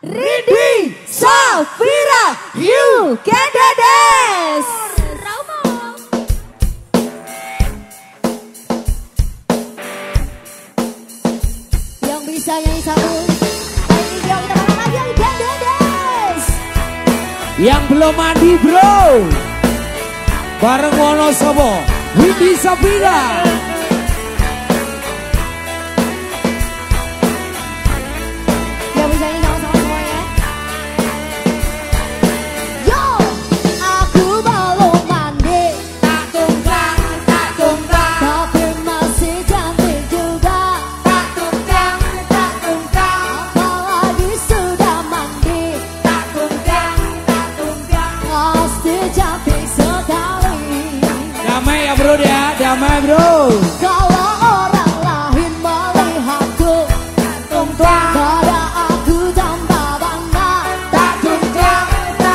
Ridi Safira, you can do this. Yang bisa nyanyi sabun, ayo kita bareng lagi, you can do this. Yang belum mandi bro, bareng Wonosobo, Ridi Safira. Damai ya bro ya, damai bro. Kalau orang lain melihatku pada aku tanpa bangga, Tak tunggang.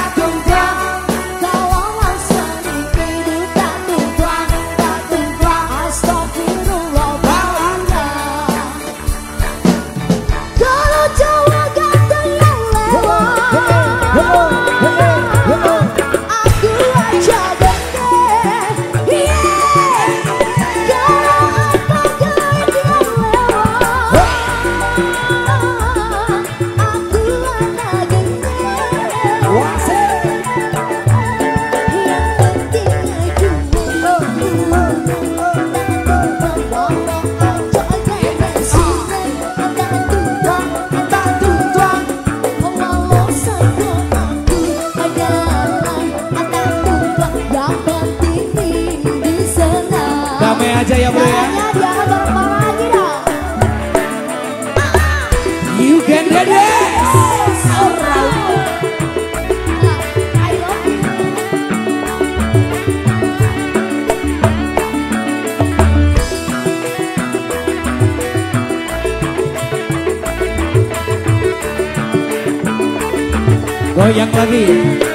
kalau langsung hidup tak tunggang, astagfirullah bangga. Kalau cowok ganteng yang lewat, aku aja Damai aja ya bro ya. You can do this. Goyang lagi.